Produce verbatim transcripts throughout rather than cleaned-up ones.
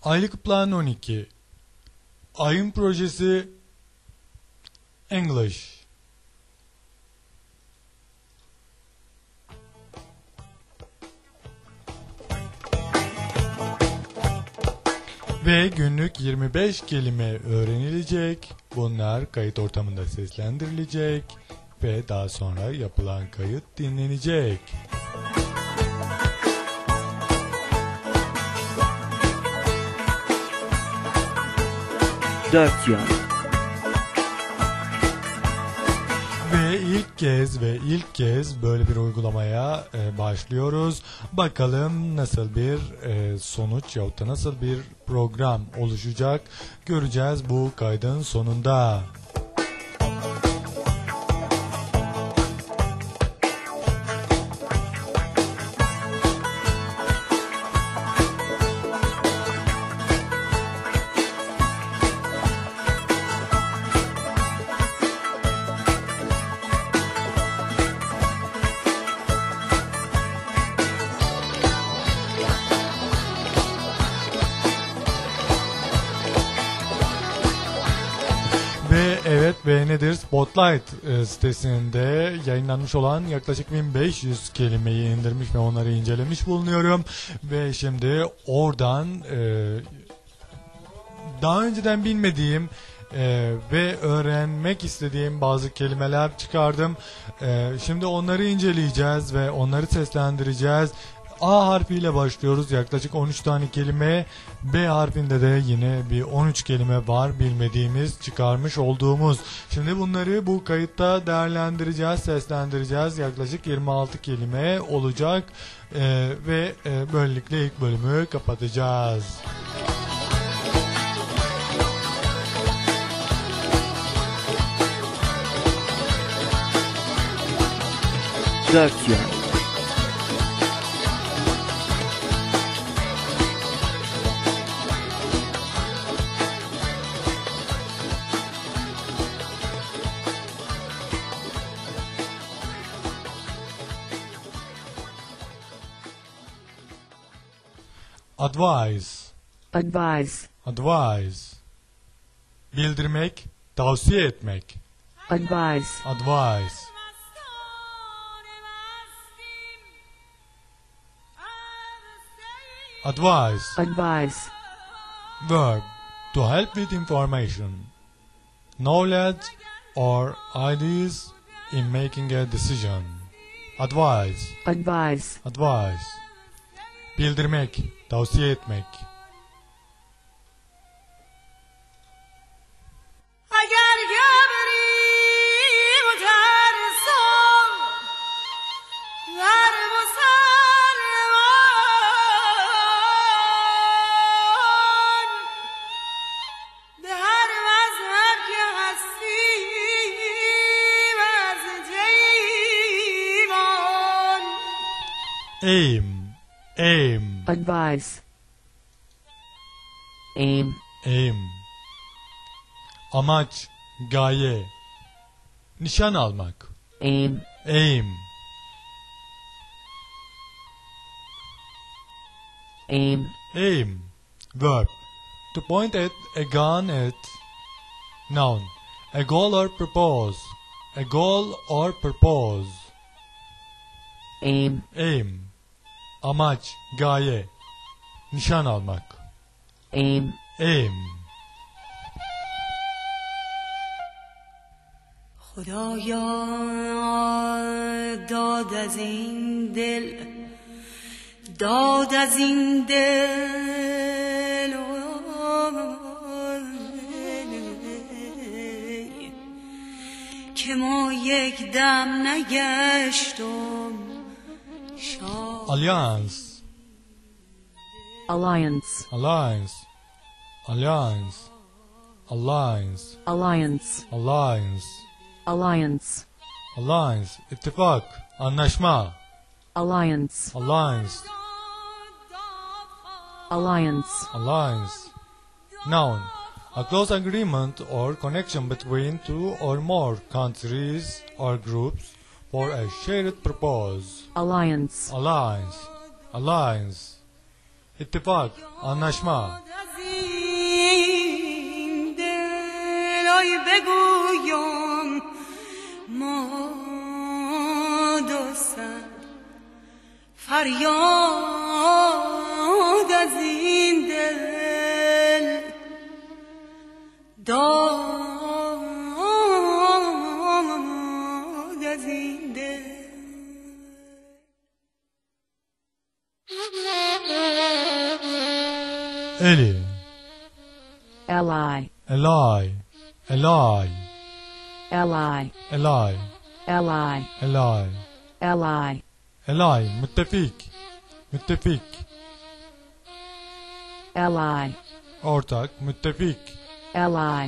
Aylık plan on iki. Ayın projesi English. Ve günlük yirmi beş kelime öğrenilecek. Bunlar kayıt ortamında seslendirilecek ve daha sonra yapılan kayıt dinlenecek. Dört yön. Ve ilk kez ve ilk kez böyle bir uygulamaya e, başlıyoruz. Bakalım nasıl bir e, sonuç yahut da nasıl bir program oluşacak göreceğiz bu kaydın sonunda. Ve evet ve nedir? Spotlight e, sitesinde yayınlanmış olan yaklaşık bin beş yüz kelimeyi indirmiş ve onları incelemiş bulunuyorum. Ve şimdi oradan e, daha önceden bilmediğim e, ve öğrenmek istediğim bazı kelimeler çıkardım. E, şimdi onları inceleyeceğiz ve onları seslendireceğiz. A harfiyle başlıyoruz. Yaklaşık on üç tane kelime. B harfinde de yine bir on üç kelime var bilmediğimiz, çıkarmış olduğumuz. Şimdi bunları bu kayıtta değerlendireceğiz, seslendireceğiz. Yaklaşık yirmi altı kelime olacak ee, ve e, böylelikle ilk bölümü kapatacağız. Dört yön. Advise. Advise. Advise. Bildirmek, tavsiye etmek. Advise. Advise. Advise. Advise. Verb. To help with information, knowledge or ideas in making a decision. Advise. Advise. Advise. Bildirmek, tavsiye etmek. Aim. Aim. Advise. Aim. Aim. Amaç, gaye. Nişan almak. Aim. Aim. Aim. Aim. Verb. To point at a gun at. Noun. A goal or purpose. A goal or purpose. Aim. Aim. Amaç, gaye. Nişan almak. Aim. Aim. خدایا داد از این دل داد از این دل که ما یک دم نگشتم Alliance. Alliance. Alliance. Alliance. Alliance. Alliance. Alliance. Alliance. Alliance. İttifak. Anlaşma. Alliance. Alliance. Alliance. Alliance. Noun. A close agreement or connection between two or more countries or groups for a shared purpose. Alliance. Alliance. Alliance. İttifak. Anlaşma. کجای بگویم ماد و سر فریاد از این دل داد از این دل. Eli, Eli, Eli, Eli, Eli, Eli, Eli, Eli, Eli, Eli, müttefik, müttefik, Eli, ortak, müttefik, Eli,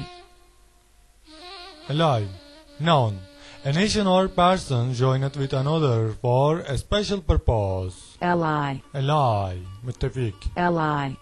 Eli, noun, a nation or person joined with another for a special purpose. Eli, Eli, müttefik. Eli.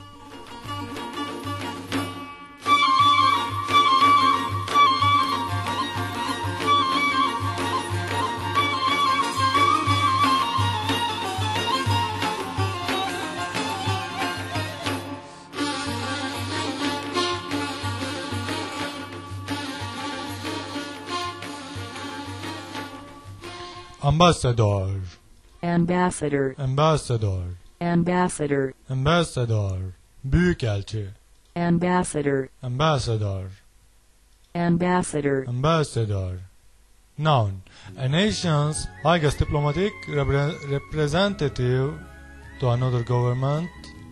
Ambassador, Ambassador, ambassador, ambassador, ambassador, büyükelçi, ambassador, ambassador, ambassador, ambassador. Noun, a nation's highest diplomatic repre- representative to another government.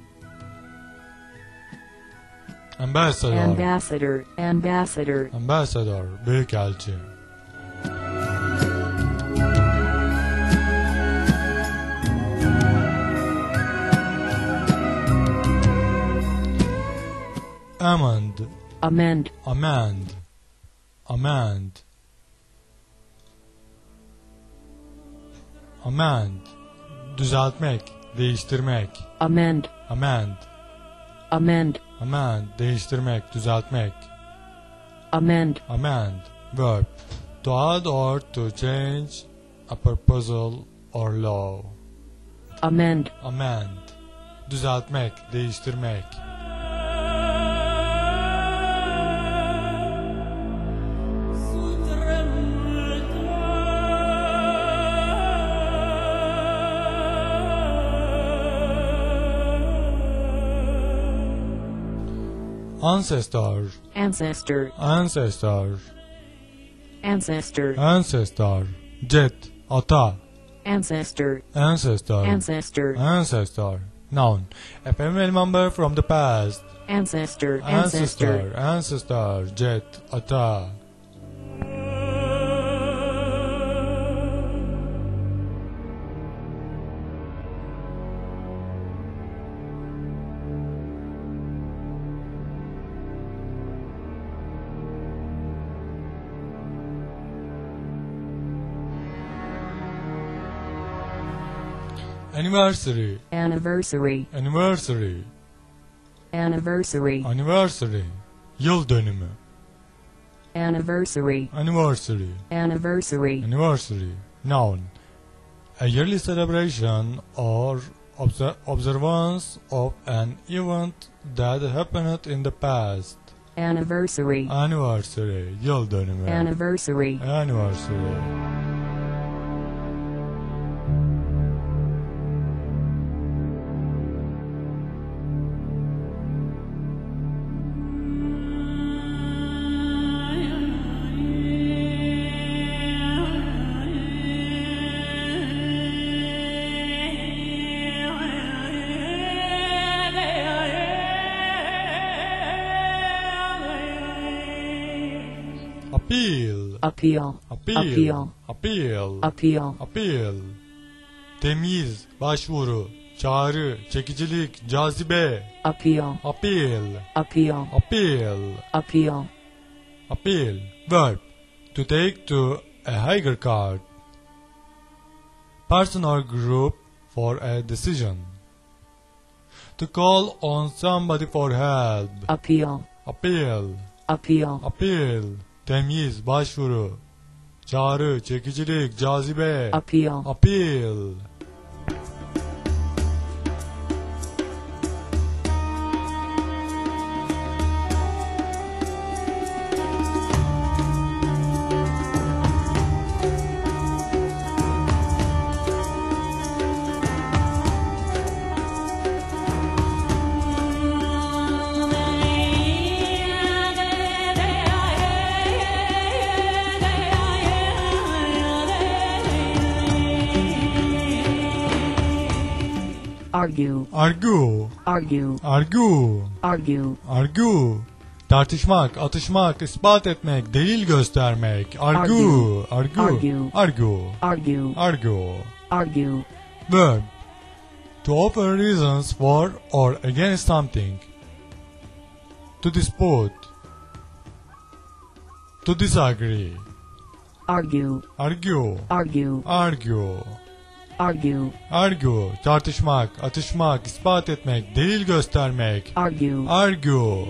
Ambassador, ambassador, ambassador, ambassador, büyükelçi. Amend, amend, amend, amend, amend, düzeltmek, değiştirmek, amend, amend, amend, amend, değiştirmek, düzeltmek, amend, amend, verb, to add or to change a proposal or law, amend, amend, düzeltmek, değiştirmek. Ancestor, ancestor, ancestor, ancestor, ancestor, jet, ata, ancestor, ancestor, ancestor, ancestor, noun, a female member from the past, ancestor, ancestor, ancestor, ancestor, jet, ata. Anniversary, anniversary, anniversary, anniversary, anniversary, yıl dönümü, anniversary, anniversary, anniversary, anniversary, noun, a yearly celebration or obser- observance of an event that happened in the past. anniversary, Anniversary, yıl dönümü, anniversary, anniversary. Appeal, appeal, appeal, appeal, appeal, appeal. Temiz, başvuru, çağrı, çekicilik, cazibe. appeal, Appeal, appeal, appeal, appeal, appeal. Verb, to take to a higher court. Person or group for a decision. To call on somebody for help. appeal, Appeal, appeal, appeal. Temyiz, başvuru, çağrı, çekicilik, cazibe. appeal, Appeal. argue, argue, argue, argue, argue, argue. Tartışmak, atışmak, ispat etmek, delil göstermek. Argue, argue, Argue. argue, argue, argue. argue, Verb. To offer reasons for or against something. To dispute. To disagree. argue, Argue, argue, argue, argue, argue. Tartışmak, atışmak, ispat etmek, delil göstermek. argue, Argue.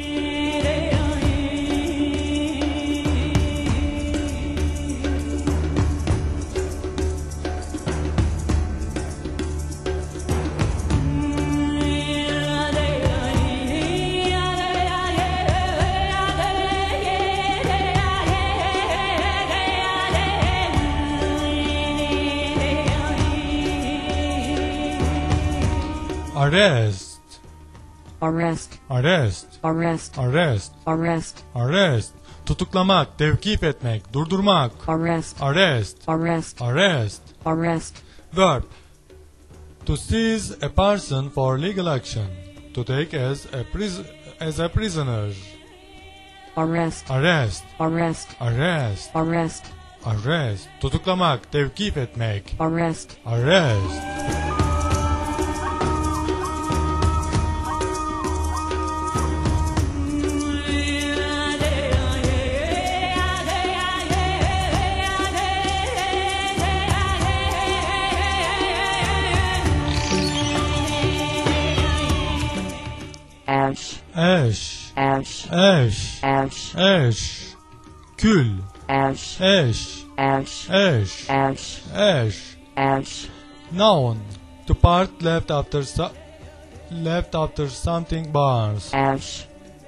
Arrest, arrest, arrest, arrest, arrest, arrest, arrest. Tutuklamak, tevkif etmek, durdurmak. arrest, Arrest, arrest, arrest. arrest, Verb. To seize a person for legal action. To take as a pris- as a prisoner. arrest, Arrest, arrest, arrest, arrest, arrest. Tutuklamak, tevkif etmek. arrest, Arrest. ash, Eş, ash, eş, ash, eş. Kül, ash, eş, ash, eş, ash, eş. ash, Noun. To part left after so- left after something burns. ash,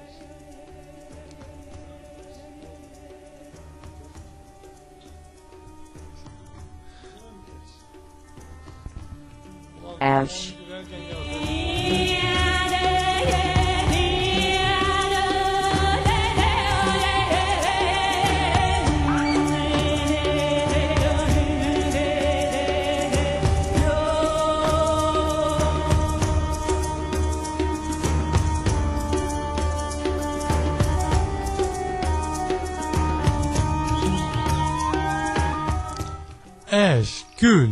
ash, Eş, kül.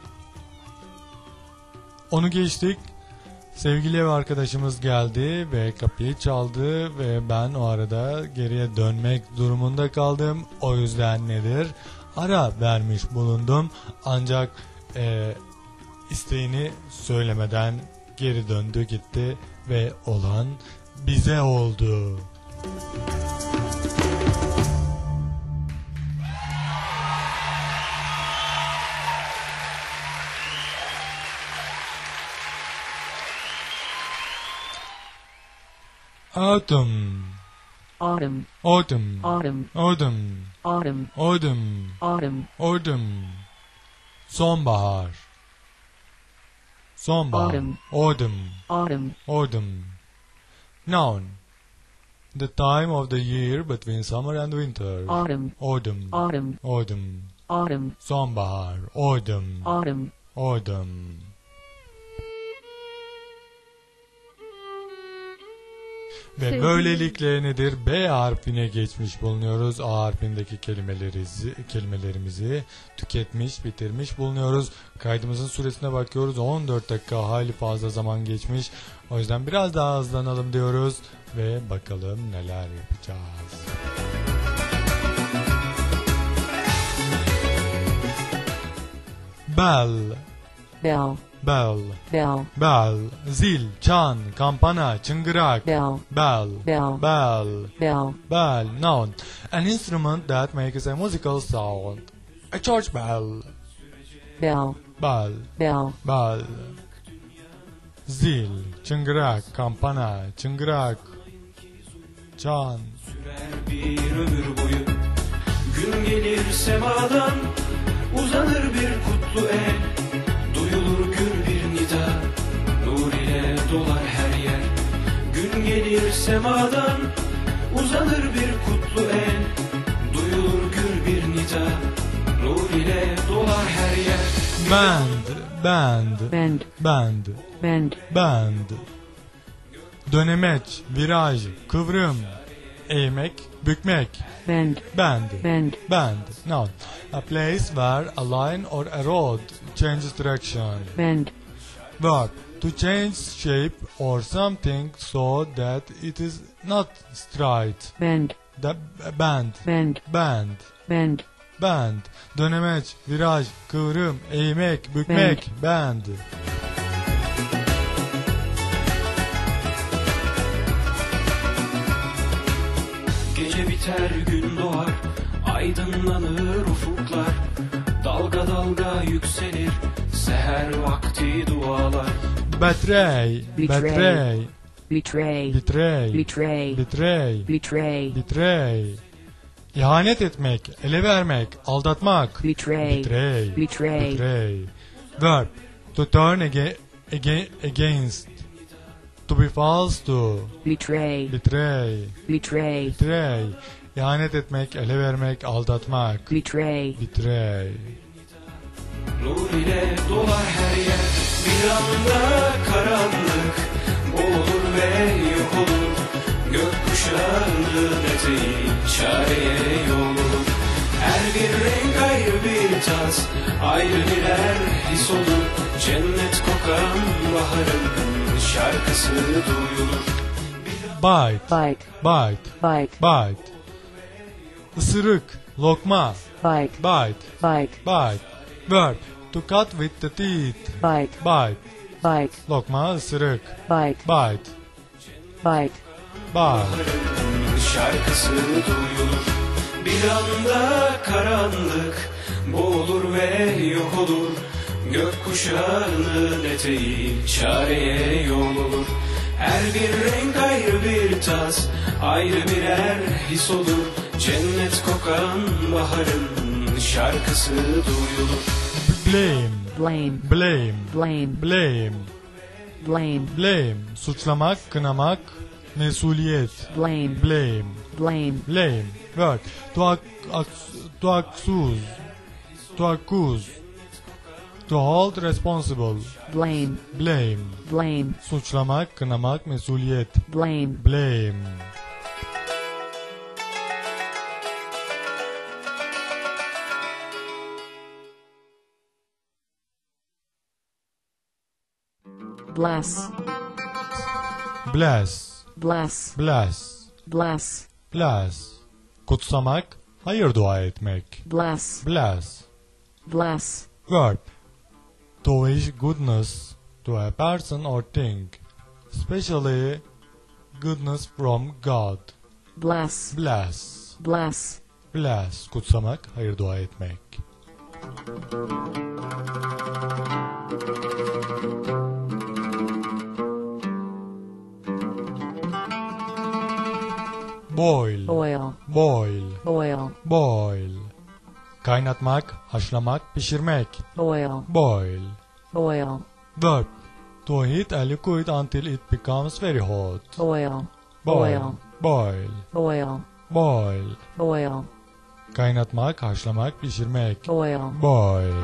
Onu geçtik. Sevgili ev arkadaşımız geldi ve kapıyı çaldı ve ben o arada geriye dönmek durumunda kaldım. O yüzden nedir? Ara vermiş bulundum. Ancak e, isteğini söylemeden geri döndü gitti ve olan bize oldu. Autumn, autumn, autumn, autumn, autumn, autumn, autumn, autumn, autumn. Sonbahar, sonbahar, Autumn. autumn, autumn, autumn. Noun. The time of the year between summer and winter. autumn, Autumn, autumn, autumn. autumn, Sonbahar, autumn, autumn, autumn. Ve Sevgili- böylelikle nedir? B harfine geçmiş bulunuyoruz. A harfindeki kelimelerimizi, kelimelerimizi tüketmiş, bitirmiş bulunuyoruz. Kaydımızın süresine bakıyoruz. on dört dakika, hayli fazla zaman geçmiş. O yüzden biraz daha hızlanalım diyoruz ve bakalım neler yapacağız. Bell, bell, bell, bell, bell, zil, çan, kampana, çıngırak. bell, Bell, Bell. bell, bell, bell, noun. An instrument that makes a musical sound. A church bell, bell, bell, bell, bell. Zil, çıngırak, kampana, çıngırak, çan. Bir ömür boyu gün gelir semadan, uzanır bir kutlu el, duyulur gür bir nida, nur ile dolar her yer. Gün gelir semadan, uzanır bir kutlu el, duyulur gür bir nida, nur ile dolar her yer. Band, bend, bend, bend, bend, bend. Dönemeç, viraj, kıvrım, eğmek, bükmek, bend, bend, bend, bend. Now, a place where a line or a road changes direction. bend, Verb, to change shape or something so that it is not straight. bend, The bend, bend, bend, bend, bend. Dönemeç, viraj, kıvrım, eğmek, bükmek, bend. Gece biter gün doğar, aydınlanır ufuklar. Dalga dalga yükselir, seher vakti dualar. Betray, Betray. betray, betray, betray, betray, betray, betray, betray. İhanet etmek, ele vermek, aldatmak. betray, Betray, betray, betray. Verb, to turn aga- aga- against, to be false to, betray, betray, betray, betray. İhanet etmek, ele vermek, aldatmak. betray, Betray. Nur ile dolar her yer, bir anda karanlık boğulur ve yok olur. Gökkuşağının eteği çareye yol olur. Her bir renk ayrı bir tat, ayrı birer his olur. Cennet kokan baharın şarkısı duyulur. Bite, bite, bite, bite, bite. Isırık, lokma, bite, bite, bite, bite. Verb, to cut with the teeth, bite, bite. bite, Lokma, ısırık, bite, bite, bite, bite. Şarkısı duyulur. Bir anda karanlık boğulur ve yok olur. Gökkuşağının eteği çareye yol olur. Her bir renk ayrı bir tat, ayrı birer his olur. Cennet kokan baharın şarkısı duyulur. Blame, blame, blame, blame, blame, blame, blame. Suçlamak, kınamak, mesuliyet. blame, Blame, blame, blame. Verb, to, ac- ac- to accuse, to accuse, to hold responsible. blame, Blame, blame, suçlamak, kınamak, mesuliyet. blame, Blame. bless, Bless, bless, bless, bless, bless. Kutsamak, hayır dua etmek. bless, Bless. bless, Verb, to wish goodness to a person or thing, especially goodness from God. bless, Bless, bless, bless. Kutsamak, hayır dua etmek. Boil, oil, boil, oil, boil. Kaynatmak, haşlamak, pişirmek. oil, Boil. oil, Verb, to heat a liquid until it becomes very hot. oil, Boil, oil, boil, oil, boil. oil, Kaynatmak, haşlamak, pişirmek. oil, Boil.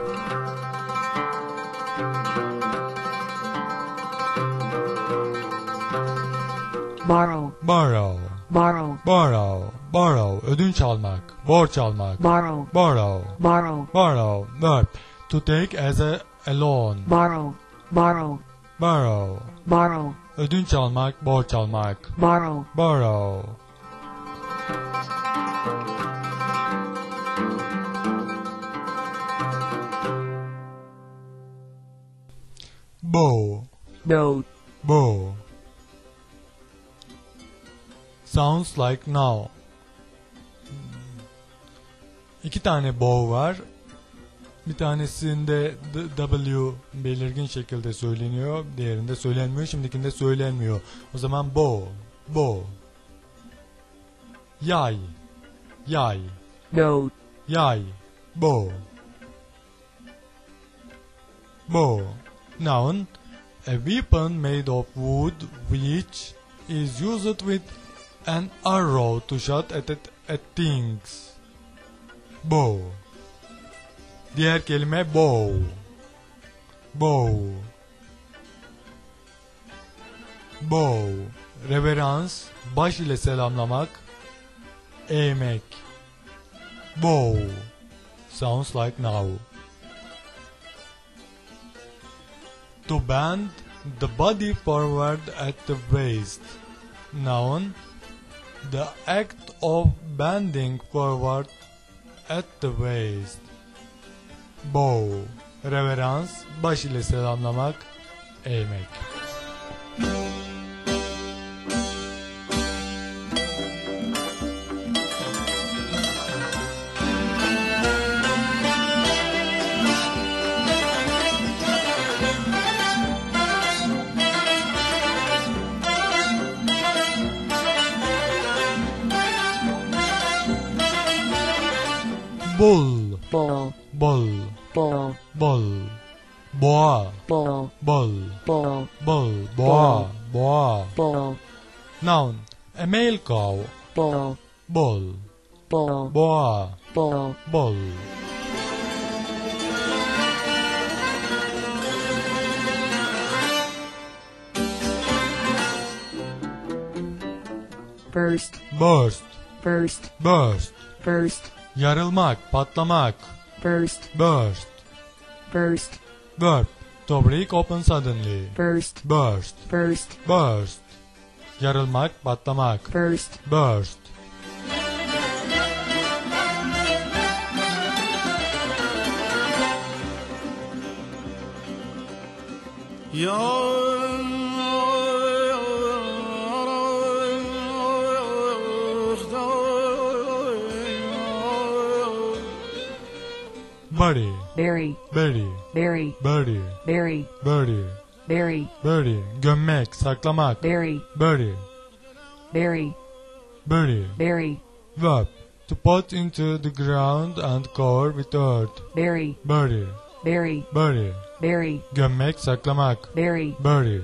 borrow, Borrow, borrow, borrow, borrow. Ödünç almak, borç almak. borrow, Borrow, borrow, borrow. Verb, to take as a, a loan. borrow, borrow, Borrow. borrow, Ödünç almak, borç almak. borrow, Borrow. Bow, boat, bow. Sounds like now. İki tane bow var. Bir tanesinde W belirgin şekilde söyleniyor. Diğerinde söylenmiyor. Şimdikinde söylenmiyor. O zaman bow, bow. Yay, yay, goat, yay, bow. Bow. Noun, a weapon made of wood which is used with an arrow to shoot at, at, at things. Bow. Diğer kelime bow. Bow. Bow. Reverans, baş ile selamlamak, eğmek. Bow. Sounds like now. To bend the body forward at the waist. Noun. The act of bending forward at the waist. Bow. Reverans, baş ile selamlamak, eğmek. Bull. bull, Bull. bull, Bull. Boğa. bull, Bull. bull, Bull. Boğa. Boğa. bull, Noun. A male cow. bull, Bull. bull, Boğa. bull, Bull. burst, Burst. burst, Burst. burst, Yarılmak, patlamak. burst, Burst. burst, Verb. To break open suddenly. burst, Burst. burst, Burst. Yarılmak, patlamak. burst, Burst. Buddy. berry, Berry. berry, Birdie. berry, Birdie. berry, Birdie. Gömmek, saklamak. berry, Birdie. berry, Birdie. berry, Verb. To put into the ground and cover with earth. berry, Birdie. berry, Birdie. berry, Gömmek, saklamak. berry, Birdie.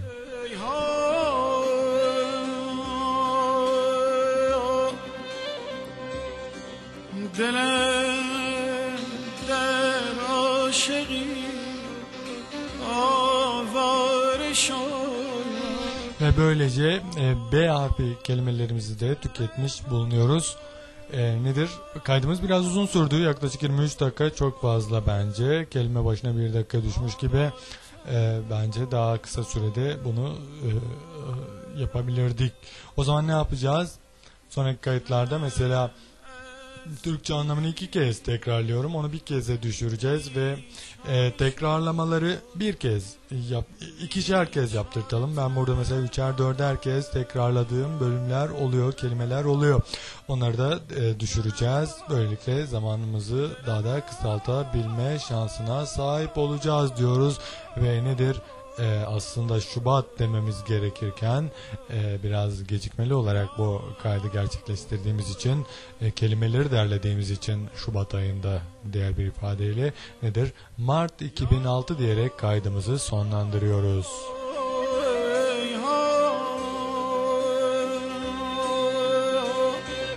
Ve böylece e, B harfi kelimelerimizi de tüketmiş bulunuyoruz. E, nedir? Kaydımız biraz uzun sürdü. Yaklaşık yirmi üç dakika, çok fazla bence. Kelime başına bir dakika düşmüş gibi. E, bence daha kısa sürede bunu e, e, yapabilirdik. O zaman ne yapacağız? Sonraki kayıtlarda mesela Türkçe anlamını iki kez tekrarlıyorum. Onu bir keze düşüreceğiz ve e, tekrarlamaları bir kez yap, ikişer kez yaptırtalım. Ben burada mesela üçer dörder kez tekrarladığım bölümler oluyor, kelimeler oluyor. Onları da e, düşüreceğiz. Böylelikle zamanımızı daha da kısaltabilme şansına sahip olacağız diyoruz. Ve nedir? Ee, aslında Şubat dememiz gerekirken e, biraz gecikmeli olarak bu kaydı gerçekleştirdiğimiz için e, kelimeleri derlediğimiz için Şubat ayında, diğer bir ifadeyle nedir? Mart iki bin altı diyerek kaydımızı sonlandırıyoruz.